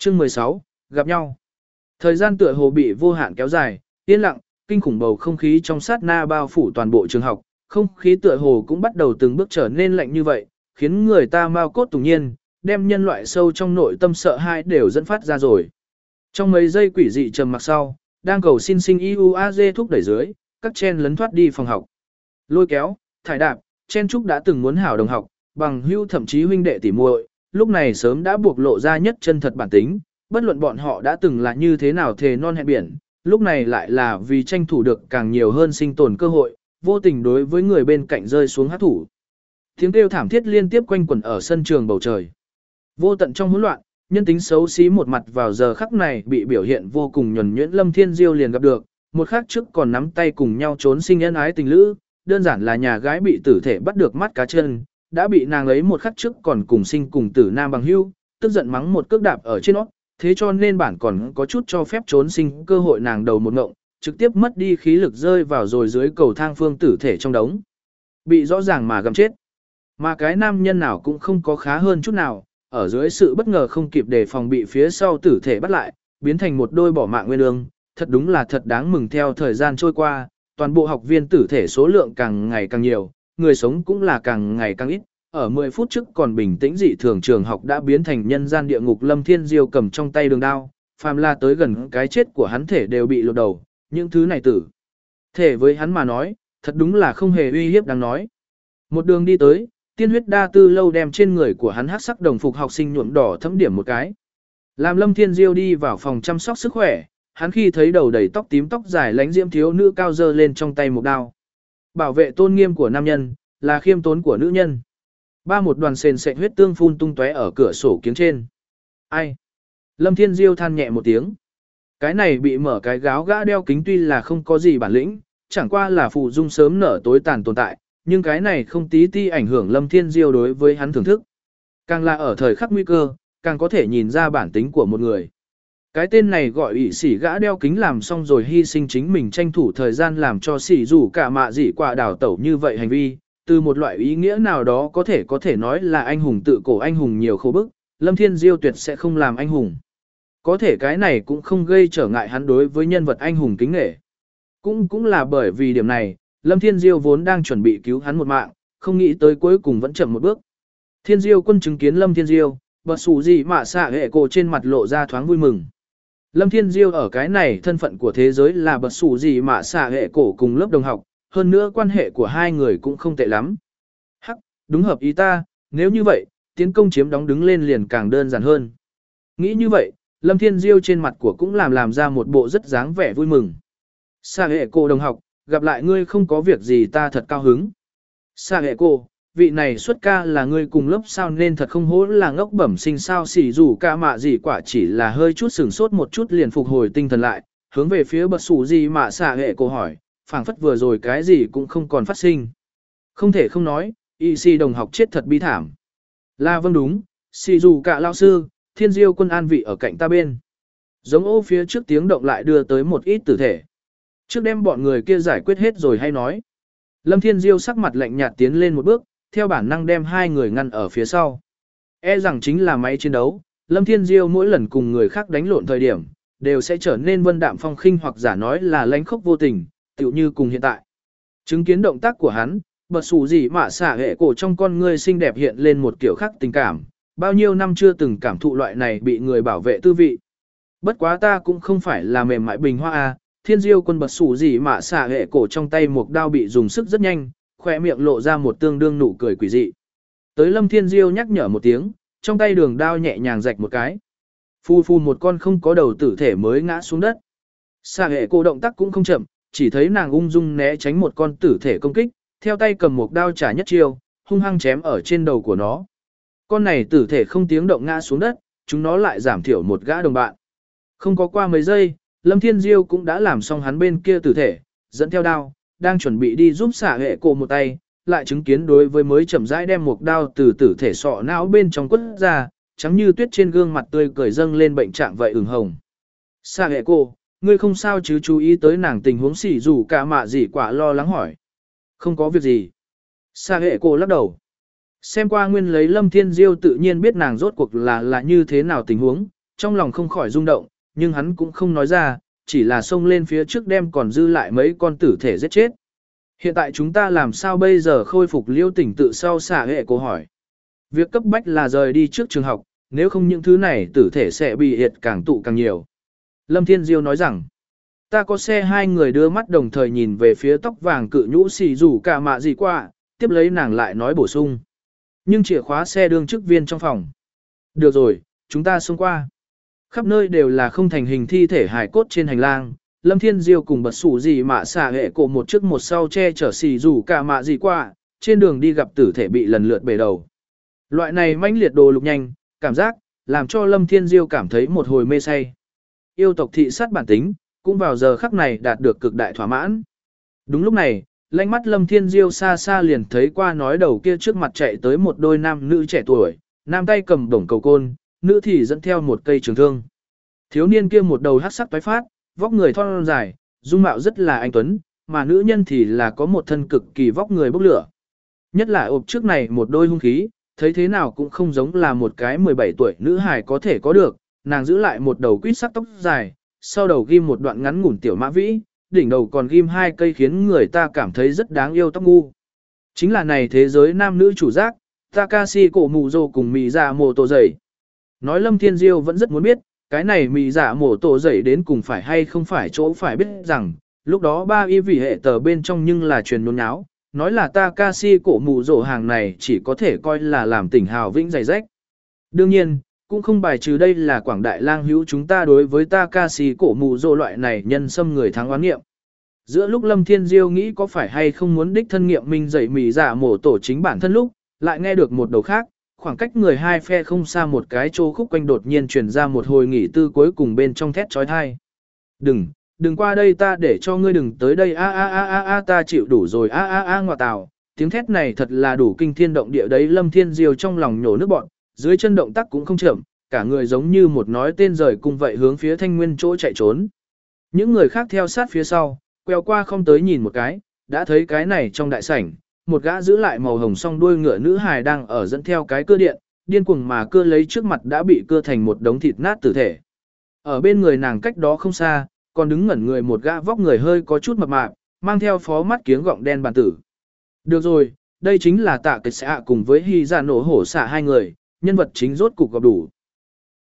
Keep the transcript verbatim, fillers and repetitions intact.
Chương mười sáu, gặp nhau. Thời gian tựa hồ bị vô hạn kéo dài, yên lặng, kinh khủng bầu không khí trong sát na bao phủ toàn bộ trường học, không khí tựa hồ cũng bắt đầu từng bước trở nên lạnh như vậy, khiến người ta mao cốt tủng nhiên, đem nhân loại sâu trong nội tâm sợ hãi đều dẫn phát ra rồi. Trong mấy giây quỷ dị trầm mặc sau, đang cầu xin sinh i u a dê thúc đẩy dưới, các chen lấn thoát đi phòng học. Lôi kéo, thải đạp, chen trúc đã từng muốn hảo đồng học, bằng hữu thậm chí huynh đệ tỉ muội, lúc này sớm đã buộc lộ ra nhất chân thật bản tính, bất luận bọn họ đã từng là như thế nào thề non hẹn biển, lúc này lại là vì tranh thủ được càng nhiều hơn sinh tồn cơ hội, vô tình đối với người bên cạnh rơi xuống hát thủ. Tiếng kêu thảm thiết liên tiếp quanh quẩn ở sân trường bầu trời. Vô tận trong hỗn loạn, nhân tính xấu xí một mặt vào giờ khắc này bị biểu hiện vô cùng nhuần nhuyễn Lâm Thiên Diêu liền gặp được, một khắc trước còn nắm tay cùng nhau trốn sinh nhân ái tình lữ, đơn giản là nhà gái bị tử thể bắt được mắt cá chân, đã bị nàng ấy một khắc trước còn cùng sinh cùng tử nam bằng hữu, tức giận mắng một cước đạp ở trên nó, thế cho nên bản còn có chút cho phép trốn sinh cơ hội nàng đầu một ngộng, trực tiếp mất đi khí lực rơi vào rồi dưới cầu thang phương tử thể trong đống. Bị rõ ràng mà gầm chết. Mà cái nam nhân nào cũng không có khá hơn chút nào, ở dưới sự bất ngờ không kịp đề phòng bị phía sau tử thể bắt lại, biến thành một đôi bỏ mạng nguyên ương, thật đúng là thật đáng mừng. Theo thời gian trôi qua, toàn bộ học viên tử thể số lượng càng ngày càng nhiều, người sống cũng là càng ngày càng ít. Ở mười phút trước còn bình tĩnh dị thường trường học đã biến thành nhân gian địa ngục. Lâm Thiên Diêu cầm trong tay đường đao, phàm là tới gần cái chết của hắn thể đều bị lột đầu, những thứ này tử thể với hắn mà nói, thật đúng là không hề uy hiếp đáng nói. Một đường đi tới, tiên huyết đa tư lâu đem trên người của hắn hắc sắc đồng phục học sinh nhuộm đỏ thấm điểm một cái. Làm Lâm Thiên Diêu đi vào phòng chăm sóc sức khỏe, hắn khi thấy đầu đầy tóc tím tóc dài lánh diễm thiếu nữ cao dơ lên trong tay một đao. Bảo vệ tôn nghiêm của nam nhân, là khiêm tốn của nữ nhân. Ba một đoàn sền sệt huyết tương phun tung tóe ở cửa sổ kiếng trên. Ai? Lâm Thiên Diêu than nhẹ một tiếng. Cái này bị mở cái gáo gã đeo kính tuy là không có gì bản lĩnh, chẳng qua là phụ dung sớm nở tối tàn tồn tại, nhưng cái này không tí ti ảnh hưởng Lâm Thiên Diêu đối với hắn thưởng thức. Càng là ở thời khắc nguy cơ, càng có thể nhìn ra bản tính của một người. Cái tên này gọi ỷ sỉ gã đeo kính làm xong rồi hy sinh chính mình tranh thủ thời gian làm cho sỉ rủ cả mạ dị quả đảo tẩu như vậy hành vi, từ một loại ý nghĩa nào đó có thể có thể nói là anh hùng tự cổ anh hùng nhiều khổ bức, Lâm Thiên Diêu tuyệt sẽ không làm anh hùng. Có thể cái này cũng không gây trở ngại hắn đối với nhân vật anh hùng kính nể. Cũng cũng là bởi vì điểm này, Lâm Thiên Diêu vốn đang chuẩn bị cứu hắn một mạng, không nghĩ tới cuối cùng vẫn chậm một bước. Thiên Diêu quân chứng kiến Lâm Thiên Diêu, bật sủ gì mà xạ hệ cổ trên mặt lộ ra thoáng vui mừng. Lâm Thiên Diêu ở cái này thân phận của thế giới là bật sủ gì mà xạ hệ cổ cùng lớp đồng học, hơn nữa quan hệ của hai người cũng không tệ lắm. Hắc, đúng hợp ý ta, nếu như vậy, tiến công chiếm đóng đứng lên liền càng đơn giản hơn. Nghĩ như vậy, Lâm Thiên Diêu trên mặt của cũng làm làm ra một bộ rất dáng vẻ vui mừng. Xạ hệ cổ đồng học, gặp lại ngươi không có việc gì ta thật cao hứng. Xạ hệ cổ, vị này xuất ca là ngươi cùng lớp sao nên thật không hổ là ngốc bẩm sinh sao xỉ rủ ca mạ gì quả chỉ là hơi chút sừng sốt một chút liền phục hồi tinh thần lại, hướng về phía bật sủ gì mà xạ hệ cổ hỏi, phảng phất vừa rồi cái gì cũng không còn phát sinh. Không thể không nói, y si đồng học chết thật bi thảm. Là vâng đúng, xỉ rủ cả lao sư, Thiên Diêu quân an vị ở cạnh ta bên. Giống ô phía trước tiếng động lại đưa tới một ít tử thể. Trước đem bọn người kia giải quyết hết rồi hay nói. Lâm Thiên Diêu sắc mặt lạnh nhạt tiến lên một bước, theo bản năng đem hai người ngăn ở phía sau. E rằng chính là máy chiến đấu, Lâm Thiên Diêu mỗi lần cùng người khác đánh lộn thời điểm, đều sẽ trở nên vân đạm phong khinh hoặc giả nói là lánh khốc vô tình, tựu như cùng hiện tại. Chứng kiến động tác của hắn, bật sủ gì mà xả hệ cổ trong con ngươi xinh đẹp hiện lên một kiểu khác tình cảm, bao nhiêu năm chưa từng cảm thụ loại này bị người bảo vệ tư vị. Bất quá ta cũng không phải là mềm mại bình hoa a. Thiên Diêu quân bật sủ gì mà xả hệ cổ trong tay một đao bị dùng sức rất nhanh, khỏe miệng lộ ra một tương đương nụ cười quỷ dị. Tới Lâm Thiên Diêu nhắc nhở một tiếng, trong tay đường đao nhẹ nhàng rạch một cái. Phu phu một con không có đầu tử thể mới ngã xuống đất. Xả hệ cổ động tác cũng không chậm, chỉ thấy nàng ung dung né tránh một con tử thể công kích, theo tay cầm một đao trả nhất chiêu, hung hăng chém ở trên đầu của nó. Con này tử thể không tiếng động ngã xuống đất, chúng nó lại giảm thiểu một gã đồng bạn. Không có qua mấy giây, Lâm Thiên Diêu cũng đã làm xong hắn bên kia tử thể, dẫn theo đao, đang chuẩn bị đi giúp xả hệ cổ một tay, lại chứng kiến đối với mới chậm rãi đem một đao từ tử thể sọ não bên trong quất ra, trắng như tuyết trên gương mặt tươi cười dâng lên bệnh trạng vậy ửng hồng. Xả hệ cổ, ngươi không sao chứ? Chú ý tới nàng tình huống xỉ rủ cả mạ gì quả lo lắng hỏi. Không có việc gì. Xả hệ cổ lắc đầu. Xem qua nguyên lấy Lâm Thiên Diêu tự nhiên biết nàng rốt cuộc là là như thế nào tình huống, trong lòng không khỏi rung động, nhưng hắn cũng không nói ra, chỉ là xông lên phía trước đem còn dư lại mấy con tử thể giết chết. Hiện tại chúng ta làm sao bây giờ khôi phục Liêu tỉnh tự sau xả hệ cô hỏi. Việc cấp bách là rời đi trước trường học, nếu không những thứ này tử thể sẽ bị hiệt càng tụ càng nhiều. Lâm Thiên Diêu nói rằng, ta có xe hai người đưa mắt đồng thời nhìn về phía tóc vàng cự nhũ xì rủ cả mạ gì qua, tiếp lấy nàng lại nói bổ sung. Nhưng chìa khóa xe đương chức viên trong phòng. Được rồi, chúng ta xông qua. Khắp nơi đều là không thành hình thi thể hài cốt trên hành lang. Lâm Thiên Diêu cùng bật sủ gì mạ xả hệ cổ một trước một sau che chở xì rủ cả mạ gì qua, trên đường đi gặp tử thể bị lần lượt bể đầu. Loại này mãnh liệt đồ lục nhanh, cảm giác, làm cho Lâm Thiên Diêu cảm thấy một hồi mê say. Yêu tộc thị sát bản tính, cũng vào giờ khắc này đạt được cực đại thỏa mãn. Đúng lúc này, lanh mắt Lâm Thiên Diêu xa xa liền thấy qua nói đầu kia trước mặt chạy tới một đôi nam nữ trẻ tuổi, nam tay cầm bổng cầu côn, nữ thì dẫn theo một cây trường thương. Thiếu niên kia một đầu hắc sắc toái phát, vóc người thon dài, dung mạo rất là anh tuấn, mà nữ nhân thì là có một thân cực kỳ vóc người bốc lửa. Nhất là ộp trước này một đôi hung khí, thấy thế nào cũng không giống là một cái mười bảy tuổi nữ hài có thể có được, nàng giữ lại một đầu quýt sắc tóc dài, sau đầu ghim một đoạn ngắn ngủn tiểu mã vĩ, đỉnh đầu còn ghim hai cây khiến người ta cảm thấy rất đáng yêu tóc ngu. Chính là này thế giới nam nữ chủ giác, Takashi cổ mù rồ cùng mì dạ mồ tổ dậy. Nói Lâm Thiên Diêu vẫn rất muốn biết, cái này mì dạ mồ tổ dậy đến cùng phải hay không phải chỗ phải biết rằng, lúc đó ba y vị hệ tờ bên trong nhưng là truyền nôn áo, nói là Takashi cổ mù rồ hàng này chỉ có thể coi là làm tỉnh hào vĩnh dày rách. Đương nhiên, cũng không bài trừ đây là quảng đại lang hữu chúng ta đối với Takashi cổ mù rồ loại này nhân xâm người thắng oán nghiệm. Giữa lúc Lâm Thiên Diêu nghĩ có phải hay không muốn đích thân nghiệm minh dậy mì dạ mổ tổ chính bản thân lúc, lại nghe được một đầu khác, khoảng cách người hai phe không xa một cái chỗ khúc quanh đột nhiên truyền ra một hồi nghỉ tư cuối cùng bên trong thét trói thai. Đừng, đừng qua đây ta để cho ngươi đừng tới đây a a a a a ta chịu đủ rồi a a a ngoại tào, tiếng thét này thật là đủ kinh thiên động địa đấy. Lâm Thiên Diêu trong lòng nhổ nước bọn, dưới chân động tác cũng không chậm, cả người giống như một nói tên rời cung vậy hướng phía Thanh Nguyên chỗ chạy trốn. Những người khác theo sát phía sau, quẹo qua không tới nhìn một cái, đã thấy cái này trong đại sảnh, một gã giữ lại màu hồng song đuôi ngựa nữ hài đang ở dẫn theo cái cưa điện, điên cuồng mà cưa lấy trước mặt đã bị cưa thành một đống thịt nát tử thể. Ở bên người nàng cách đó không xa, còn đứng ngẩn người một gã vóc người hơi có chút mập mạp, mang theo phó mắt kiếng gọng đen bàn tử. Được rồi, đây chính là Tạ Kịch Xạ cùng với Hy Dạ Nổ Hổ Xạ hai người, nhân vật chính rốt cục gặp đủ.